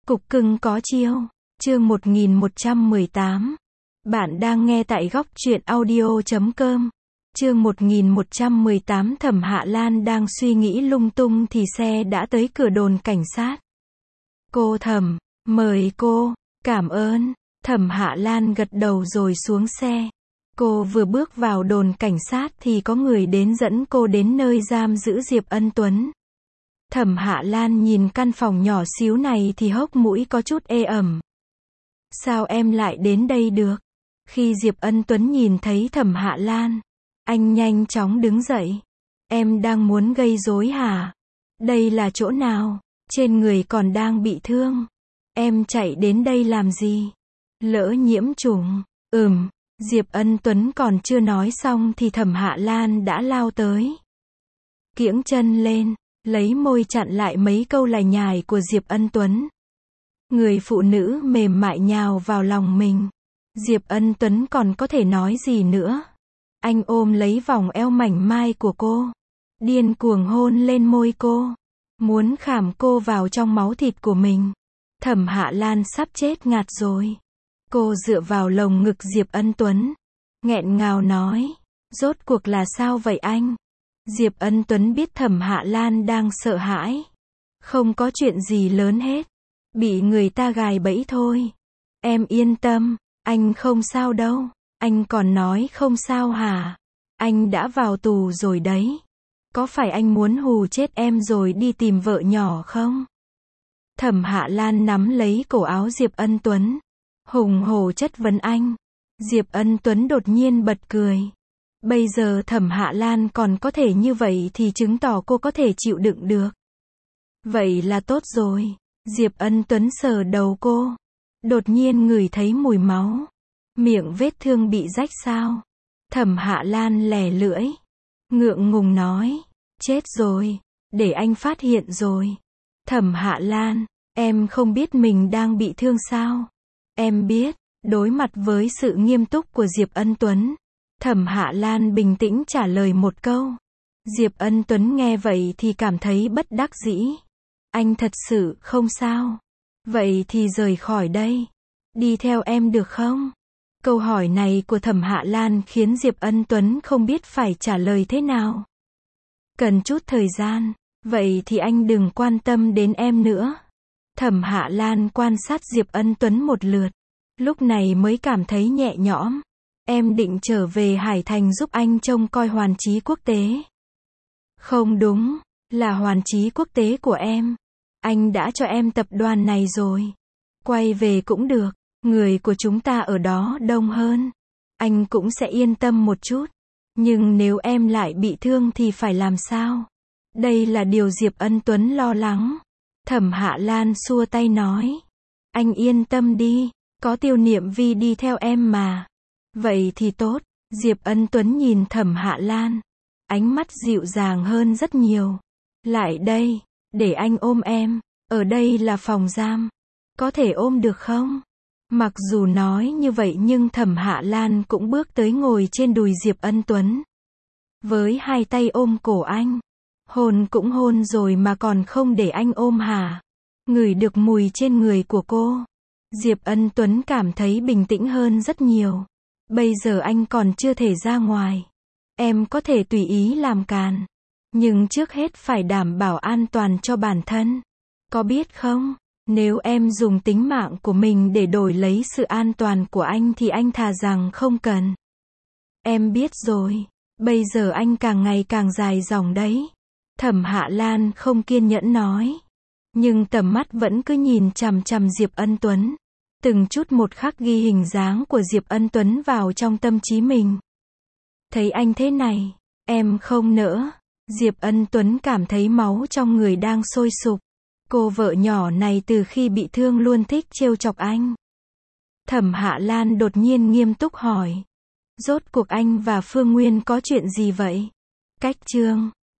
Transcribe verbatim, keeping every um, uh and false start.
Cục cưng có chiêu. Chương một nghìn một trăm mười tám. Bạn đang nghe tại góc truyện audio chấm com. Chương một nghìn một trăm mười tám. Thẩm Hạ Lan đang suy nghĩ lung tung thì xe đã tới cửa đồn cảnh sát. Cô Thẩm, mời cô. Cảm ơn. Thẩm Hạ Lan gật đầu rồi xuống xe. Cô vừa bước vào đồn cảnh sát thì có người đến dẫn cô đến nơi giam giữ Diệp Ân Tuấn. Thẩm Hạ Lan nhìn căn phòng nhỏ xíu này thì hốc mũi có chút ê ẩm. Sao em lại đến đây được? Khi Diệp Ân Tuấn nhìn thấy Thẩm Hạ Lan, anh nhanh chóng đứng dậy. Em đang muốn gây rối hả? Đây là chỗ nào? Trên người còn đang bị thương. Em chạy đến đây làm gì? Lỡ nhiễm trùng. Ừm. Diệp Ân Tuấn còn chưa nói xong thì Thẩm Hạ Lan đã lao tới. Kiễng chân lên, lấy môi chặn lại mấy câu lải nhải của Diệp Ân Tuấn. Người phụ nữ mềm mại nhào vào lòng mình. Diệp Ân Tuấn còn có thể nói gì nữa. Anh ôm lấy vòng eo mảnh mai của cô, điên cuồng hôn lên môi cô, muốn khảm cô vào trong máu thịt của mình. Thẩm Hạ Lan sắp chết ngạt rồi. Cô dựa vào lồng ngực Diệp Ân Tuấn, nghẹn ngào nói, rốt cuộc là sao vậy anh? Diệp Ân Tuấn biết Thẩm Hạ Lan đang sợ hãi. Không có chuyện gì lớn hết. Bị người ta gài bẫy thôi. Em yên tâm, anh không sao đâu. Anh còn nói không sao hả? Anh đã vào tù rồi đấy. Có phải anh muốn hù chết em rồi đi tìm vợ nhỏ không? Thẩm Hạ Lan nắm lấy cổ áo Diệp Ân Tuấn, hùng hổ chất vấn anh. Diệp Ân Tuấn đột nhiên bật cười. Bây giờ Thẩm Hạ Lan còn có thể như vậy thì chứng tỏ cô có thể chịu đựng được. Vậy là tốt rồi. Diệp Ân Tuấn sờ đầu cô. Đột nhiên ngửi thấy mùi máu. Miệng vết thương bị rách sao? Thẩm Hạ Lan lè lưỡi, ngượng ngùng nói. Chết rồi. Để anh phát hiện rồi. Thẩm Hạ Lan, em không biết mình đang bị thương sao? Em biết. Đối mặt với sự nghiêm túc của Diệp Ân Tuấn, Thẩm Hạ Lan bình tĩnh trả lời một câu. Diệp Ân Tuấn nghe vậy thì cảm thấy bất đắc dĩ. Anh thật sự không sao. Vậy thì rời khỏi đây. Đi theo em được không? Câu hỏi này của Thẩm Hạ Lan khiến Diệp Ân Tuấn không biết phải trả lời thế nào. Cần chút thời gian. Vậy thì anh đừng quan tâm đến em nữa. Thẩm Hạ Lan quan sát Diệp Ân Tuấn một lượt. Lúc này mới cảm thấy nhẹ nhõm. Em định trở về Hải Thành giúp anh trông coi Hoàn Chí Quốc tế. Không đúng, là Hoàn Chí Quốc tế của em. Anh đã cho em tập đoàn này rồi. Quay về cũng được, người của chúng ta ở đó đông hơn. Anh cũng sẽ yên tâm một chút. Nhưng nếu em lại bị thương thì phải làm sao? Đây là điều Diệp Ân Tuấn lo lắng. Thẩm Hạ Lan xua tay nói. Anh yên tâm đi, có Tiêu Niệm Vi đi theo em mà. Vậy thì tốt. Diệp Ân Tuấn nhìn Thẩm Hạ Lan, ánh mắt dịu dàng hơn rất nhiều. Lại đây, để anh ôm em. Ở đây là phòng giam. Có thể ôm được không? Mặc dù nói như vậy nhưng Thẩm Hạ Lan cũng bước tới ngồi trên đùi Diệp Ân Tuấn. Với hai tay ôm cổ anh. Hôn cũng hôn rồi mà còn không để anh ôm hả? Ngửi được mùi trên người của cô, Diệp Ân Tuấn cảm thấy bình tĩnh hơn rất nhiều. Bây giờ anh còn chưa thể ra ngoài. Em có thể tùy ý làm càn. Nhưng trước hết phải đảm bảo an toàn cho bản thân. Có biết không? Nếu em dùng tính mạng của mình để đổi lấy sự an toàn của anh thì anh thà rằng không cần. Em biết rồi. Bây giờ anh càng ngày càng dài dòng đấy. Thẩm Hạ Lan không kiên nhẫn nói. Nhưng tầm mắt vẫn cứ nhìn chằm chằm Diệp Ân Tuấn. Từng chút một khắc ghi hình dáng của Diệp Ân Tuấn vào trong tâm trí mình. Thấy anh thế này, em không nỡ. Diệp Ân Tuấn cảm thấy máu trong người đang sôi sục. Cô vợ nhỏ này từ khi bị thương luôn thích trêu chọc anh. Thẩm Hạ Lan đột nhiên nghiêm túc hỏi. Rốt cuộc anh và Phương Nguyên có chuyện gì vậy? Cách chương.